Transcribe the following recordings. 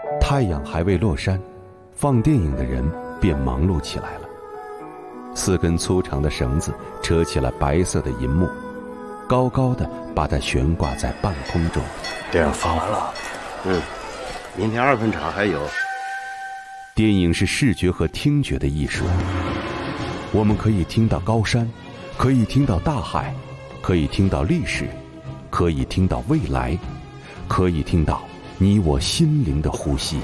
太阳还未落山，放电影的人便忙碌起来了。4根粗长的绳子扯起了白色的银幕，高高的把它悬挂在半空中。 电影放完了， 明天2分场还有。 电影是视觉和听觉的艺术，我们可以听到高山，可以听到大海，可以听到历史，可以听到未来，可以听到你我心灵的呼吸。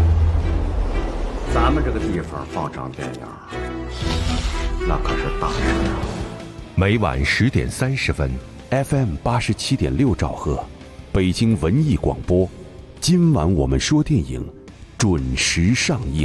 咱们这个地方放场电影，那可是大事啊！ 每晚10点30分 ，FM 87.6兆赫，北京文艺广播。今晚我们说电影，准时上映。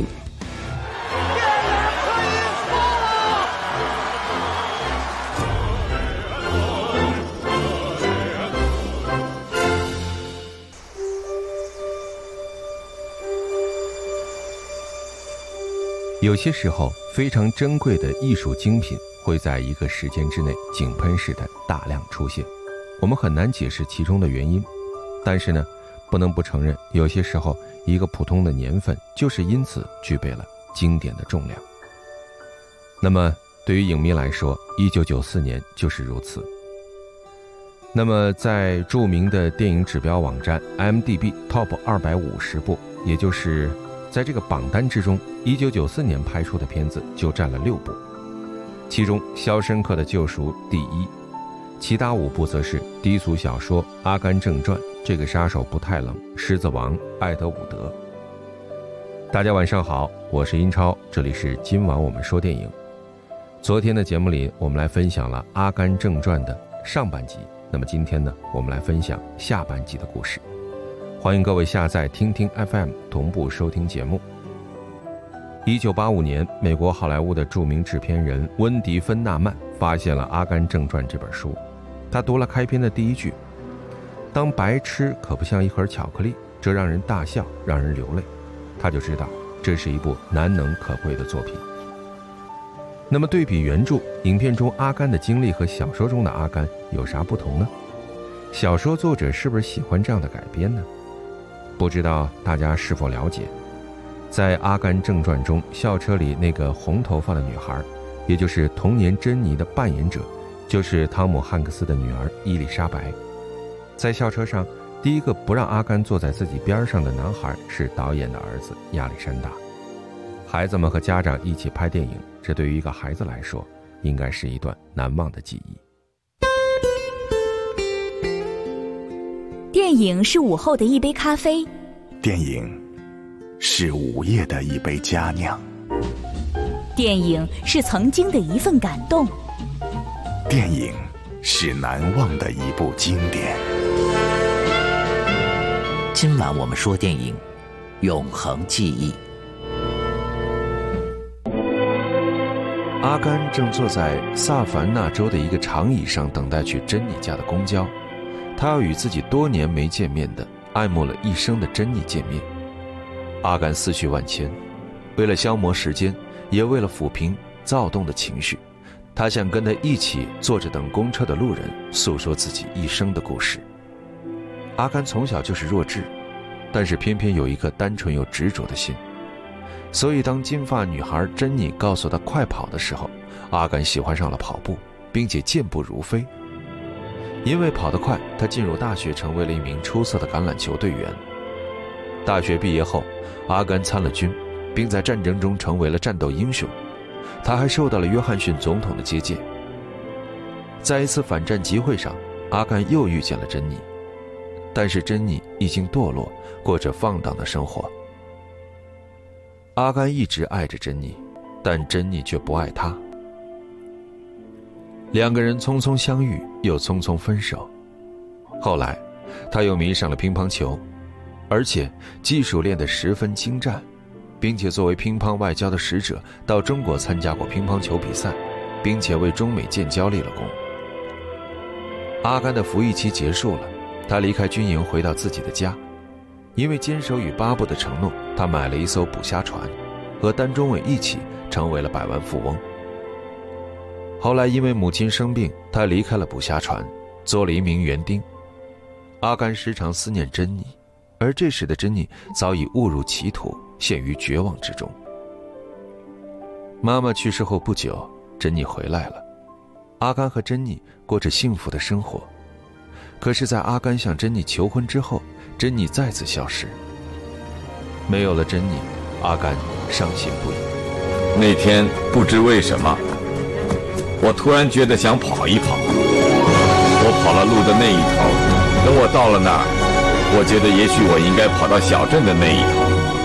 有些时候，非常珍贵的艺术精品会在一个时间之内井喷式的大量出现，我们很难解释其中的原因。但是呢，不能不承认，有些时候一个普通的年份就是因此具备了经典的重量。那么对于影迷来说，1994年就是如此。那么在著名的电影指标网站 IMDB Top 250部，也就是在这个榜单之中，1994年拍出的片子就占了6部，其中《肖申克的救赎》第1，其他5部则是低俗小说《阿甘正传》、这个杀手不太冷、狮子王、艾德伍德。大家晚上好，我是英超，这里是今晚我们说电影。昨天的节目里，我们来分享了《阿甘正传》的上半集，那么今天呢，我们来分享下半集的故事。欢迎各位下载听听 FM 同步收听节目。1985年，美国好莱坞的著名制片人温迪·芬纳曼发现了《阿甘正传》这本书。他读了开篇的第1句：当白痴可不像一盒巧克力，这让人大笑，让人流泪。他就知道这是一部难能可贵的作品。那么对比原著，影片中阿甘的经历和小说中的阿甘有啥不同呢？小说作者是不是喜欢这样的改编呢？不知道大家是否了解，在《阿甘正传》中，校车里那个红头发的女孩，也就是童年珍妮的扮演者，就是汤姆·汉克斯的女儿伊丽莎白。在校车上，第一个不让阿甘坐在自己边上的男孩是导演的儿子亚历山大。孩子们和家长一起拍电影，这对于一个孩子来说，应该是一段难忘的记忆。 电影是午后的一杯咖啡， 电影是午夜的一杯佳酿， 电影是曾经的一份感动， 电影是难忘的一部经典。 今晚我们说电影，永恒记忆。 阿甘正坐在萨凡纳州的一个长椅上，等待去珍妮家的公交。他要与自己多年没见面的、爱慕了一生的珍妮见面。阿甘思绪万千，为了消磨时间，也为了抚平躁动的情绪，他想跟他一起坐着等公车的路人诉说自己一生的故事。阿甘从小就是弱智，但是偏偏有一颗单纯又执着的心，所以当金发女孩珍妮告诉他快跑的时候，阿甘喜欢上了跑步，并且健步如飞。因为跑得快，他进入大学，成为了一名出色的橄榄球队员。大学毕业后，阿甘参了军，并在战争中成为了战斗英雄。他还受到了约翰逊总统的接见。在一次反战集会上，阿甘又遇见了珍妮，但是珍妮已经堕落，过着放荡的生活。阿甘一直爱着珍妮，但珍妮却不爱他。2个人匆匆相遇，又匆匆分手。后来他又迷上了乒乓球，而且技术练得十分精湛，并且作为乒乓外交的使者到中国参加过乒乓球比赛，并且为中美建交立了功。阿甘的服役期结束了，他离开军营回到自己的家，因为坚守与巴布的承诺，他买了一艘捕虾船，和丹中伟一起成为了百万富翁。后来因为母亲生病，他离开了捕虾船，做了一名园丁。阿甘时常思念珍妮， 而这时的珍妮早已误入歧途，陷于绝望之中。妈妈去世后不久，珍妮回来了，阿甘和珍妮过着幸福的生活。可是在阿甘向珍妮求婚之后，珍妮再次消失。没有了珍妮，阿甘伤心不已。 那天不知为什么，我突然觉得想跑一跑。我跑了路的那一头，等我到了那儿，我觉得也许我应该跑到小镇的那一头。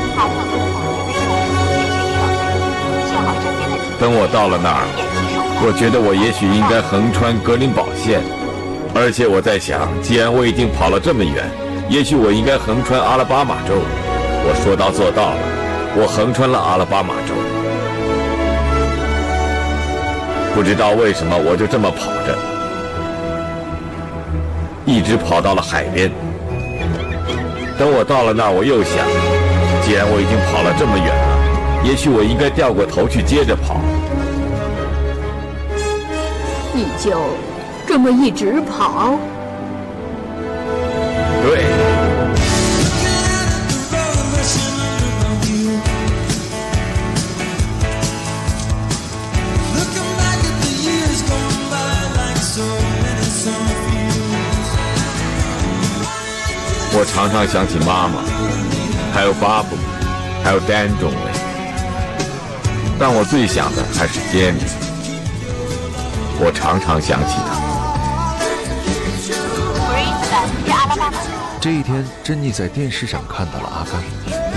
等我到了那儿，我觉得我也许应该横穿格林堡线。而且我在想，既然我已经跑了这么远，也许我应该横穿阿拉巴马州。我说到做到了，我横穿了阿拉巴马州。不知道为什么，我就这么跑着，一直跑到了海边。等我到了那儿，我又想，既然我已经跑了这么远了，也许我应该掉过头去接着跑。 你就这么一直跑？ 对。我常常想起妈妈，还有巴布，还有丹中尉，但我最想的还是杰米。我常常想起他。 这一天，珍妮在电视上看到了阿甘。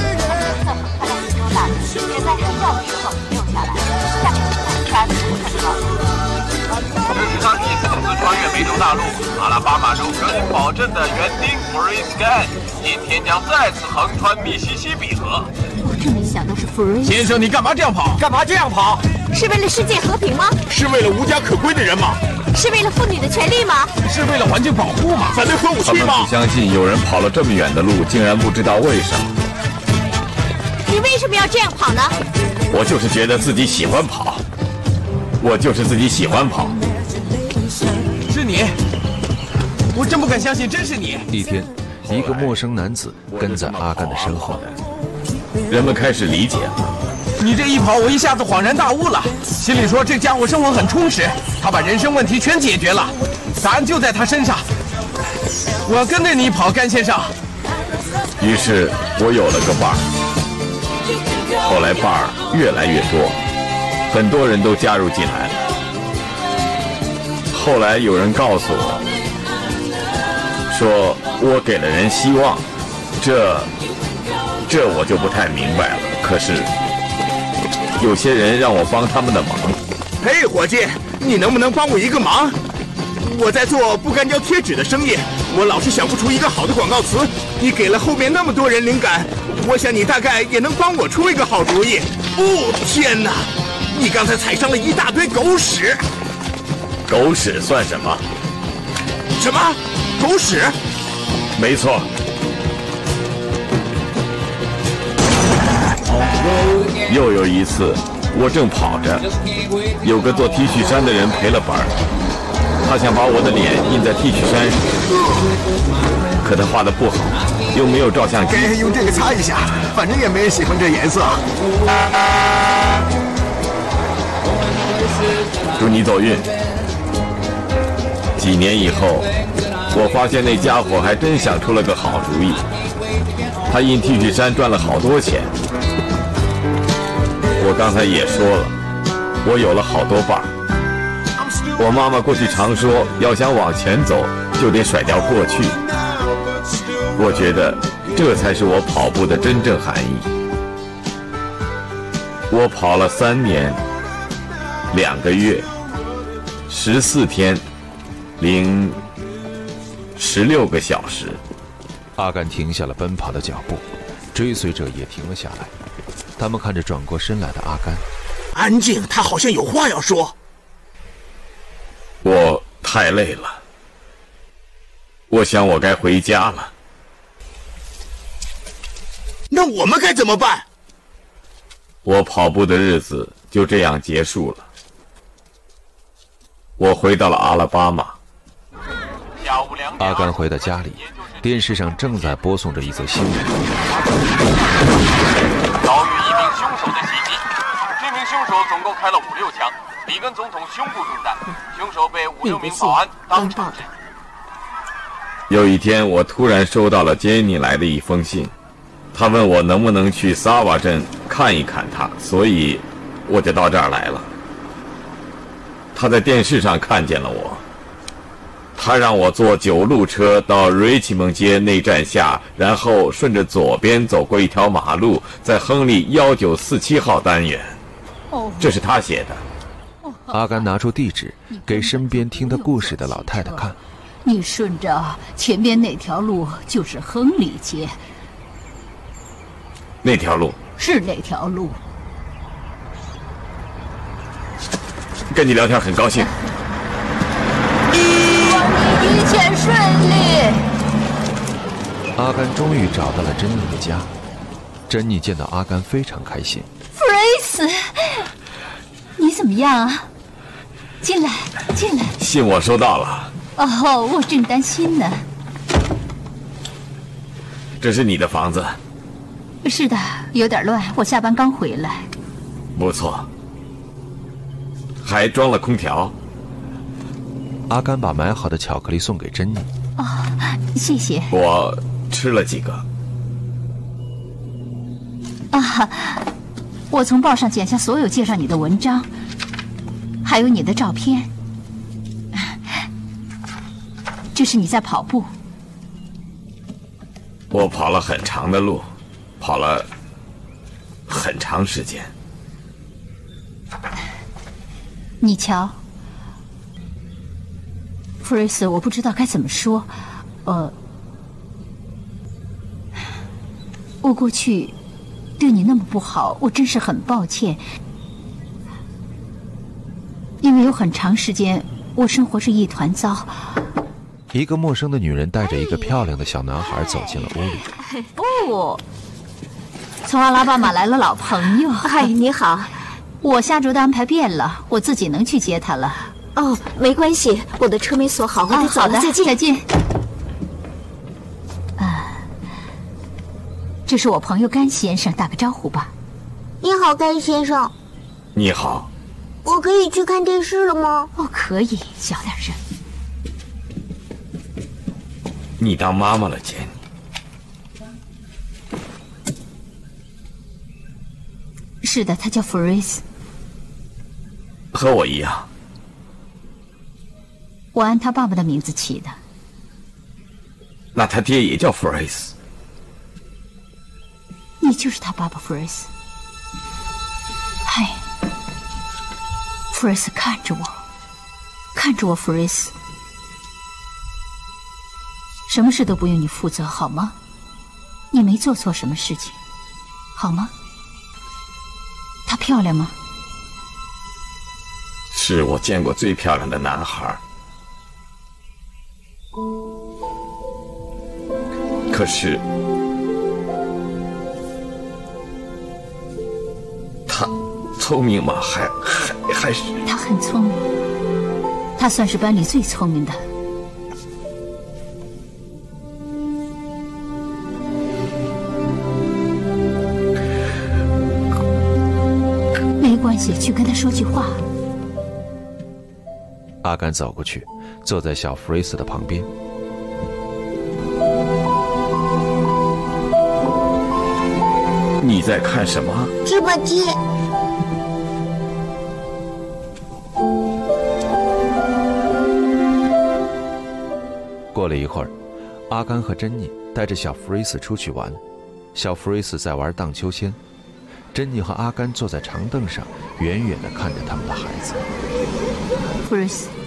只在睡觉的时候停留下来，下面是查理·福特号。 这是他第4次穿越美洲大陆，阿拉巴马州格林堡镇的园丁弗瑞斯干，今天将再次横穿密西西比河。 我真没想到是弗瑞斯。 先生，你干嘛这样跑？干嘛这样跑？ 是为了世界和平吗？ 是为了无家可归的人吗？ 是为了妇女的权利吗？ 是为了环境保护吗？反对核武器吗？ 他们不相信有人跑了这么远的路，竟然不知道为什么。 你为什么要这样跑呢？ 我就是觉得自己喜欢跑，我就是自己喜欢跑。 是你？我真不敢相信，真是你！ 一天，一个陌生男子跟在阿甘的身后， 人们开始理解了。 你这一跑，我一下子恍然大悟了，心里说这家伙生活很充实，他把人生问题全解决了，答案就在他身上。我要跟着你跑，甘先生。 于是我有了个伴儿，后来伴儿越来越多，很多人都加入进来了。后来有人告诉我，说我给了人希望，这我就不太明白了。可是有些人让我帮他们的忙。 嘿，伙计，你能不能帮我一个忙？我在做不干胶贴纸的生意，我老是想不出一个好的广告词。你给了后面那么多人灵感，我想你大概也能帮我出一个好主意。哦，天哪！你刚才踩上了一大堆狗屎。 狗屎算什么？ 什么？狗屎？ 没错。又有一次，我正跑着，有个做 T 恤衫的人赔了本儿，他想把我的脸印在 T 恤衫上，可他画的不好，又没有照相机。 用这个擦一下，反正也没人喜欢这颜色。 祝你走运。几年以后，我发现那家伙还真想出了个好主意，他印 T 恤衫赚了好多钱。我刚才也说了，我有了好多伴儿。我妈妈过去常说，要想往前走，就得甩掉过去。我觉得这才是我跑步的真正含义。我跑了3年2个月14天零16个小时。 阿甘停下了奔跑的脚步，追随者也停了下来。他们看着转过身来的阿甘。 安静，他好像有话要说。 我太累了，我想我该回家了。 那我们该怎么办？ 我跑步的日子就这样结束了。我回到了阿拉巴马。 阿甘回到家里， 电视上正在播送着一则新闻： 遭遇一名凶手的袭击，这名凶手总共开了5-6枪，里根总统胸部中弹，凶手被5-6名保安当场制止。 有一天，我突然收到了杰尼来的一封信，他问我能不能去萨瓦镇看一看他，所以我就到这儿来了。他在电视上看见了我，他让我坐9路车到瑞奇蒙街内站下，然后顺着左边走过一条马路，在亨利1947号单元。这是他写的。 阿甘拿出地址给身边听他故事的老太太看。 你顺着前边那条路就是亨利街。 那条路？ 是那条路。 跟你聊天很高兴。 祝你一切顺利。 阿甘终于找到了珍妮的家。珍妮见到阿甘非常开心。 弗瑞斯，你怎么样啊？进来，进来。 信我收到了。 哦，我正担心呢。 这是你的房子？ 是的，有点乱，我下班刚回来。 不错，还装了空调。 阿甘把买好的巧克力送给珍妮。 哦，谢谢。 我吃了几个。 啊，我从报上剪下所有介绍你的文章，还有你的照片。这是你在跑步。 我跑了很长的路，跑了很长时间。 你瞧，弗瑞斯，我不知道该怎么说。我过去对你那么不好，我真是很抱歉。因为有很长时间，我生活是一团糟。 一个陌生的女人带着一个漂亮的小男孩走进了屋里。 哦，从阿拉巴马来了老朋友。 嗨，你好。 我下周的安排变了，我自己能去接他了。 哦，没关系，我的车没锁好，我得走了。 好的， 再见。 再见。这是我朋友甘先生，打个招呼吧。 你好，甘先生。 你好。 我可以去看电视了吗？ 哦，可以，小点声。 你当妈妈了，杰尼？ 是的，他叫弗瑞斯。 和我一样。 我按他爸爸的名字起的。 那他爹也叫弗瑞斯？ 你就是他爸爸，弗瑞斯。嗨，弗瑞斯，看着我，看着我，弗瑞斯。什么事都不用你负责，好吗？你没做错什么事情，好吗？她漂亮吗？ 是我见过最漂亮的男孩。可是，他聪明吗？还是？ 他很聪明，他算是班里最聪明的。没关系，去跟他说句话。 阿甘走过去，坐在小弗瑞斯的旁边。 你在看什么？ 芝麻街。 过了一会儿，阿甘和珍妮带着小弗瑞斯出去玩。小弗瑞斯在玩荡秋千，珍妮和阿甘坐在长凳上，远远地看着他们的孩子。 弗瑞斯，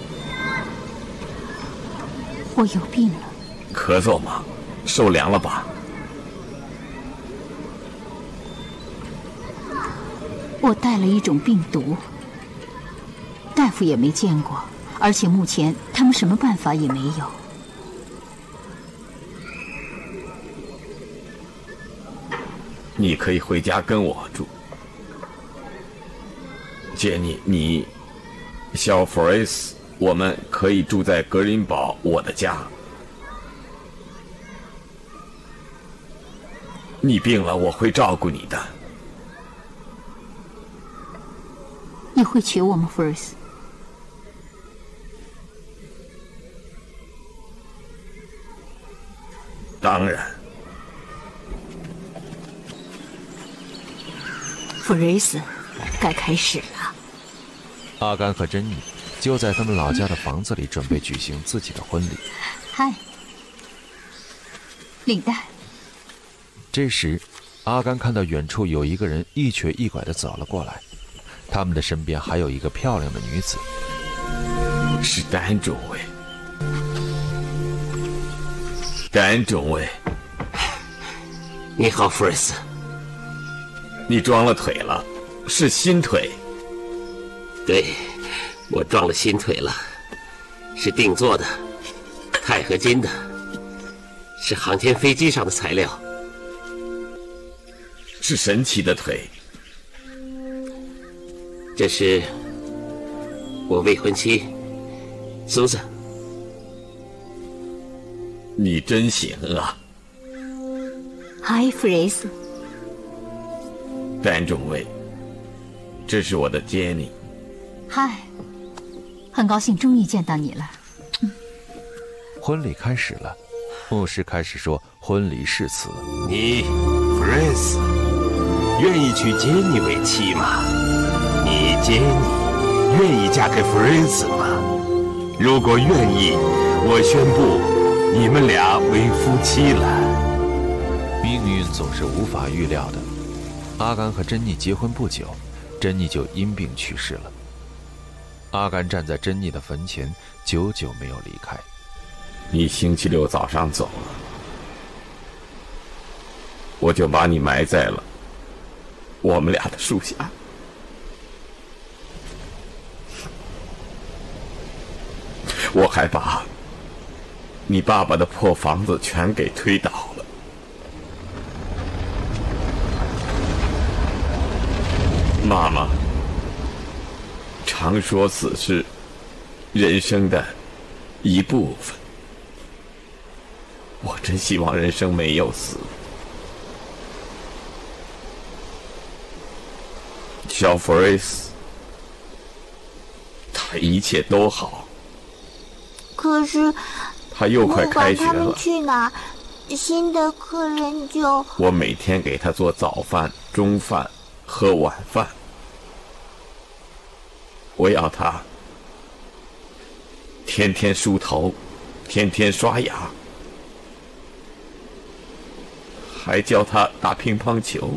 我有病了。 咳嗽吗？受凉了吧？ 我带了一种病毒，大夫也没见过，而且目前他们什么办法也没有。 你可以回家跟我住，杰尼，你，小弗瑞斯，我们可以住在格林堡我的家。 你病了，我会照顾你的。 你会娶我吗，福瑞斯？ 当然。 福瑞斯，该开始了。 阿甘和珍妮就在他们老家的房子里准备举行自己的婚礼。 嗨，领带。 这时，阿甘看到远处有一个人一瘸一拐地走了过来，他们的身边还有一个漂亮的女子， 是丹中尉。丹中尉， 你好，福瑞斯。 你装了腿了，是新腿。 对，我装了新腿了，是定做的，钛合金的，是航天飞机上的材料， 是神奇的腿。 这是我未婚妻苏珊。 你真行啊！ 嗨，福瑞斯。 丹中尉，这是我的杰尼。 嗨，很高兴终于见到你了。 婚礼开始了，牧师开始说婚礼誓词。 你，福瑞斯，愿意娶杰尼为妻吗？你，杰尼，愿意嫁给福瑞斯吗？如果愿意，我宣布你们俩为夫妻了。 命运总是无法预料的。阿甘和珍妮结婚不久，珍妮就因病去世了。阿甘站在珍妮的坟前，久久没有离开。 你星期六早上走了，我就把你埋在了我们俩的树下。我还把你爸爸的破房子全给推倒了。妈妈常说死是人生的一部分，我真希望人生没有死。小弗瑞斯，他一切都好。 可是他又快开学了， 不管他们去哪，新的客人就…… 我每天给他做早饭、中饭和晚饭。我要他天天梳头，天天刷牙，还教他打乒乓球。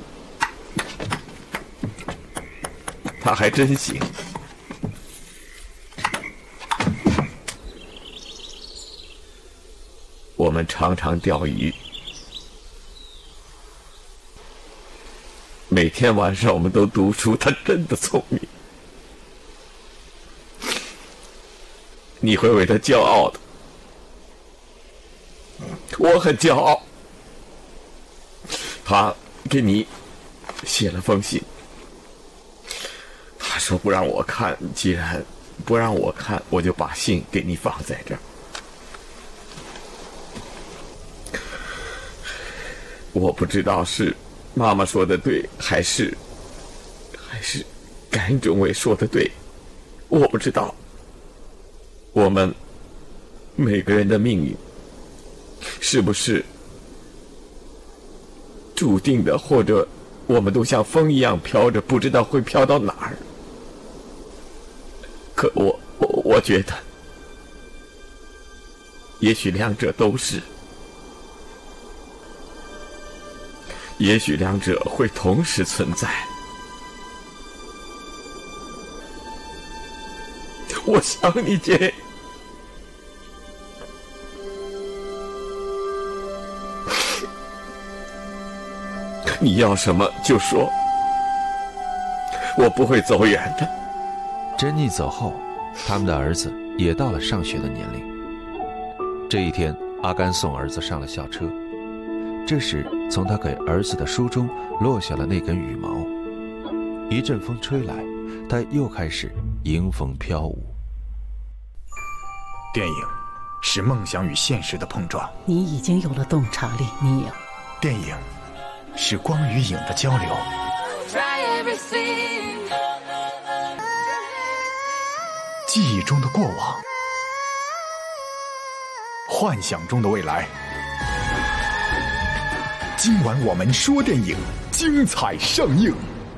他还真行。我们常常钓鱼，每天晚上我们都读书，他真的聪明。你会为他骄傲的，我很骄傲。他给你写了封信，他说不让我看，既然不让我看，我就把信给你放在这儿。我不知道是妈妈说的对，还是甘中尉说的对，我不知道。我们每个人的命运是不是注定的，或者我们都像风一样飘着，不知道会飘到哪儿。可我觉得也许两者都是，也许两者会同时存在。我想你，姐。你要什么就说，我不会走远的。 珍妮走后，他们的儿子也到了上学的年龄。这一天，阿甘送儿子上了校车，这时从他给儿子的书中落下了那根羽毛。一阵风吹来，他又开始迎风飘舞。 电影是梦想与现实的碰撞。 你已经有了洞察力，尼尔。 电影是光与影的交流，记忆中的过往，幻想中的未来。今晚我们说电影，精彩上映。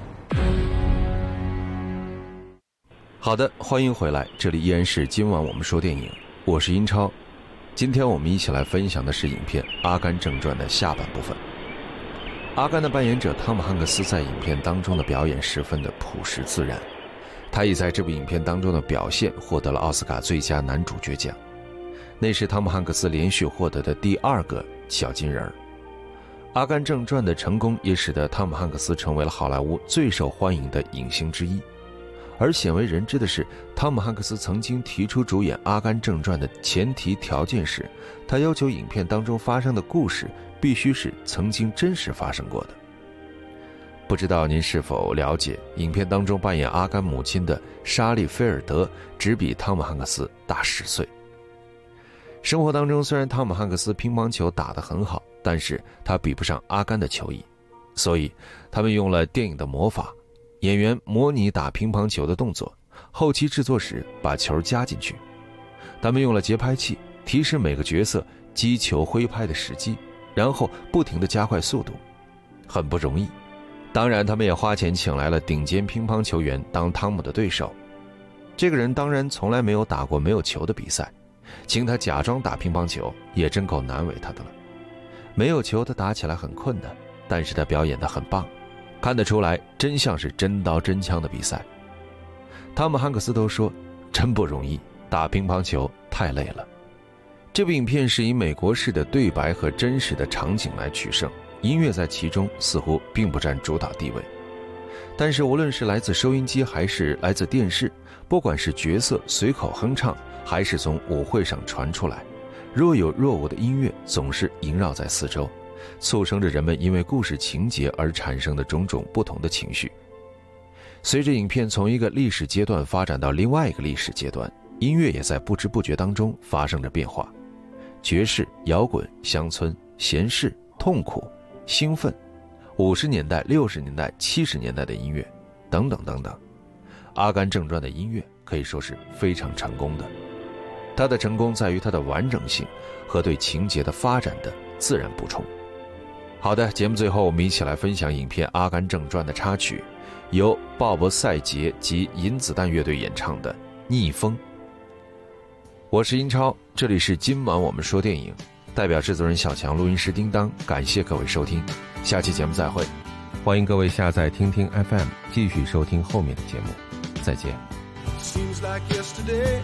好的，欢迎回来，这里依然是今晚我们说电影，我是英超。今天我们一起来分享的是影片《阿甘正传》的下半部分。阿甘的扮演者汤姆汉克斯在影片当中的表演十分的朴实自然，他也在这部影片当中的表现获得了奥斯卡最佳男主角奖，那是汤姆汉克斯连续获得的第2个小金人。阿甘正传的成功也使得汤姆汉克斯成为了好莱坞最受欢迎的影星之一。而鲜为人知的是，汤姆汉克斯曾经提出主演《阿甘正传》的前提条件是，他要求影片当中发生的故事必须是曾经真实发生过的。不知道您是否了解，影片当中扮演阿甘母亲的莎莉·菲尔德只比汤姆汉克斯大10岁。生活当中，虽然汤姆汉克斯乒乓球打得很好，但是他比不上阿甘的球艺，所以他们用了电影的魔法，演员模拟打乒乓球的动作，后期制作时把球加进去。他们用了节拍器提示每个角色击球挥拍的时机，然后不停地加快速度，很不容易。当然他们也花钱请来了顶尖乒乓球员当汤姆的对手，这个人当然从来没有打过没有球的比赛，请他假装打乒乓球也真够难为他的了。没有球他打起来很困难，但是他表演得很棒，看得出来真像是真刀真枪的比赛。汤姆汉克斯都说真不容易，打乒乓球太累了。这部影片是以美国式的对白和真实的场景来取胜，音乐在其中似乎并不占主导地位，但是无论是来自收音机还是来自电视，不管是角色随口哼唱还是从舞会上传出来，若有若无的音乐总是萦绕在四周，促生着人们因为故事情节而产生的种种不同的情绪。随着影片从一个历史阶段发展到另外一个历史阶段，音乐也在不知不觉当中发生着变化。爵士、摇滚、乡村、闲适、痛苦、兴奋，50年代、60年代、70年代的音乐，等等等等。《阿甘正传》的音乐可以说是非常成功的，它的成功在于它的完整性和对情节的发展的自然补充。好的，节目最后我们一起来分享影片《阿甘正传》的插曲，由鲍勃·赛杰及银子弹乐队演唱的《逆风》。我是英超，这里是今晚我们说电影，代表制作人小强，录音师叮当，感谢各位收听，下期节目再会。欢迎各位下载听听 FM 继续收听后面的节目，再见。 Seems like yesterday,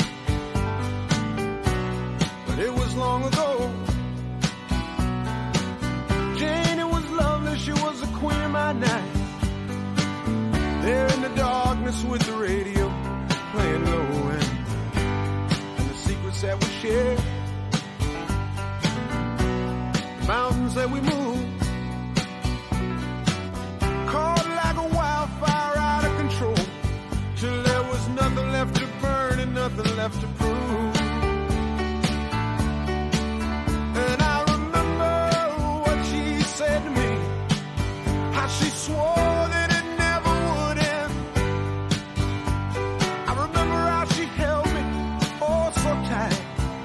but it was long ago. Jane, it was lovely, she was the queen of my night. There in the darkness with the radio playing low end, and the secrets that we share, the mountains that we move, caught like a wildfire out of control, till there was nothing left to burn and nothing left to prove. And I remember what she said to me, how she swore that it never would end. I remember how she held me oh so tight.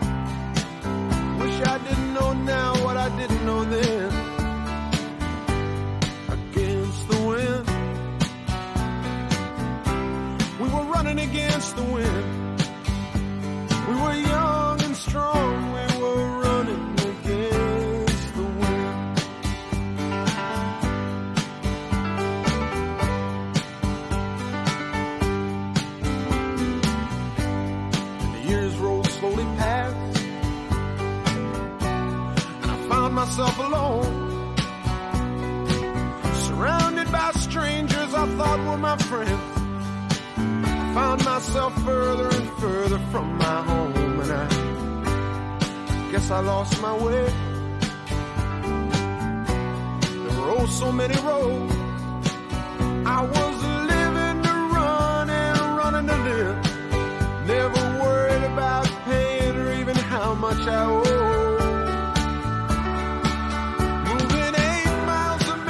Wish I didn't know now what I didn't know then. Against the wind, we were running against the wind. We were young and strong, we were running against the wind. And the years rolled slowly past, and I found myself alone, surrounded by strangers I thought were my friends. Found myself further and further from my home, and I guess I lost my way. There were oh so many roads. I was living to run and running to live, never worried about paying or even how much I owe. Moving 8 miles a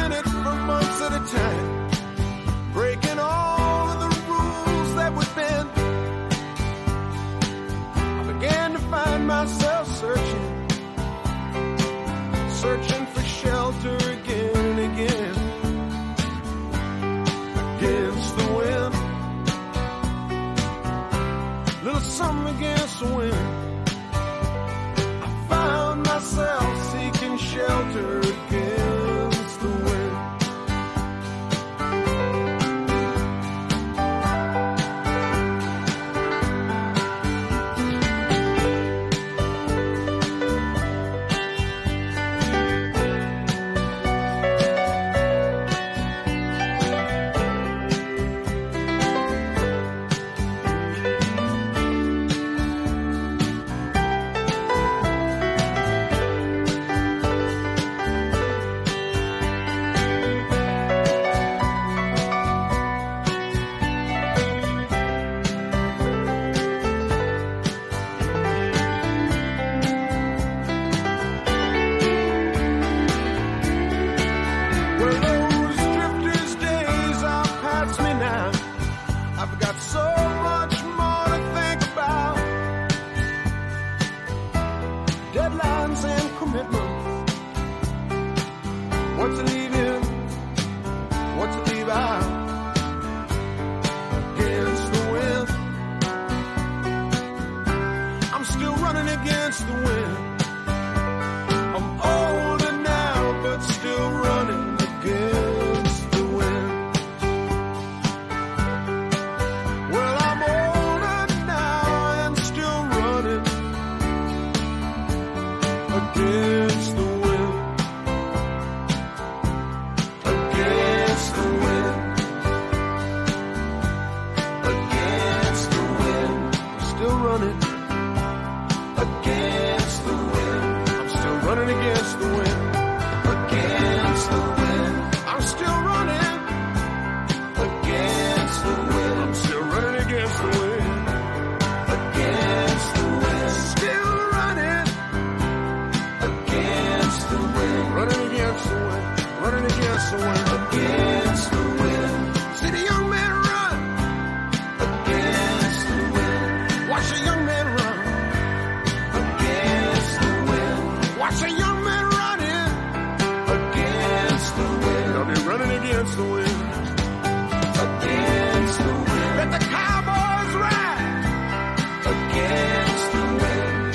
against the wind. Against the wind. See the young man run. Against the wind. Watch a young man run. Against the wind. Watch a young man running. Against the wind. Now they're running against the wind. Against the wind. Let the cowboys ride. Against the wind.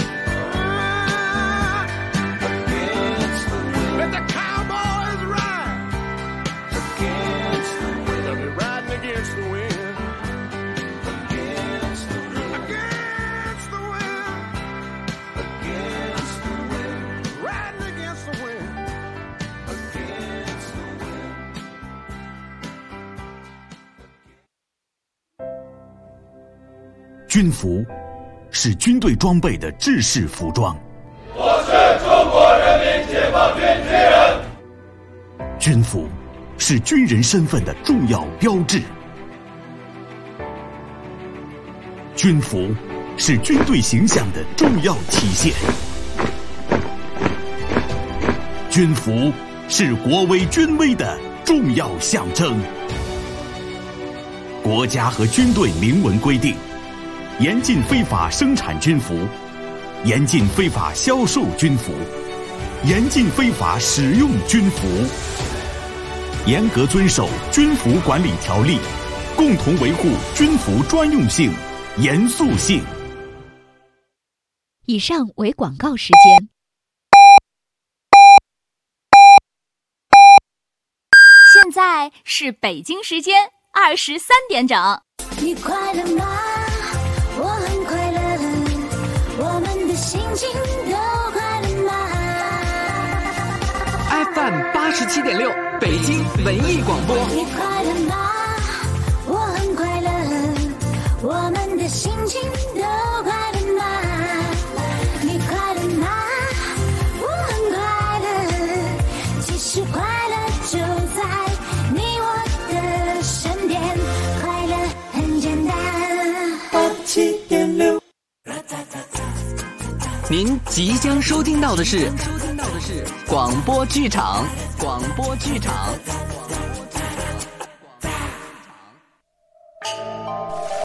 Against the wind. Let the cowboys ride. Against the wind. Now they're riding against the wind. Against the wind. Against the wind. Against the wind. Riding against the wind. Against the wind. 军服是军队装备的制式服装。 我是中国人民解放军军人。 军服是军人身份的重要标志。军服是军队形象的重要体现。军服是国威军威的重要象征。国家和军队明文规定，严禁非法生产军服，严禁非法销售军服，严禁非法使用军服，严格遵守军服管理条例，共同维护军服专用性、严肃性。 以上为广告时间。现在是北京时间23点整。 你快乐吗？我很快乐，我们的心情都快乐吗 ？FM 87.6，北京文艺广播。 你快乐吗？我很快乐，我们的心情都快乐吗？你快乐吗？我很快乐，其实快乐就在你我的身边，快乐很简单。87.6。 您即将收听到的是广播剧场。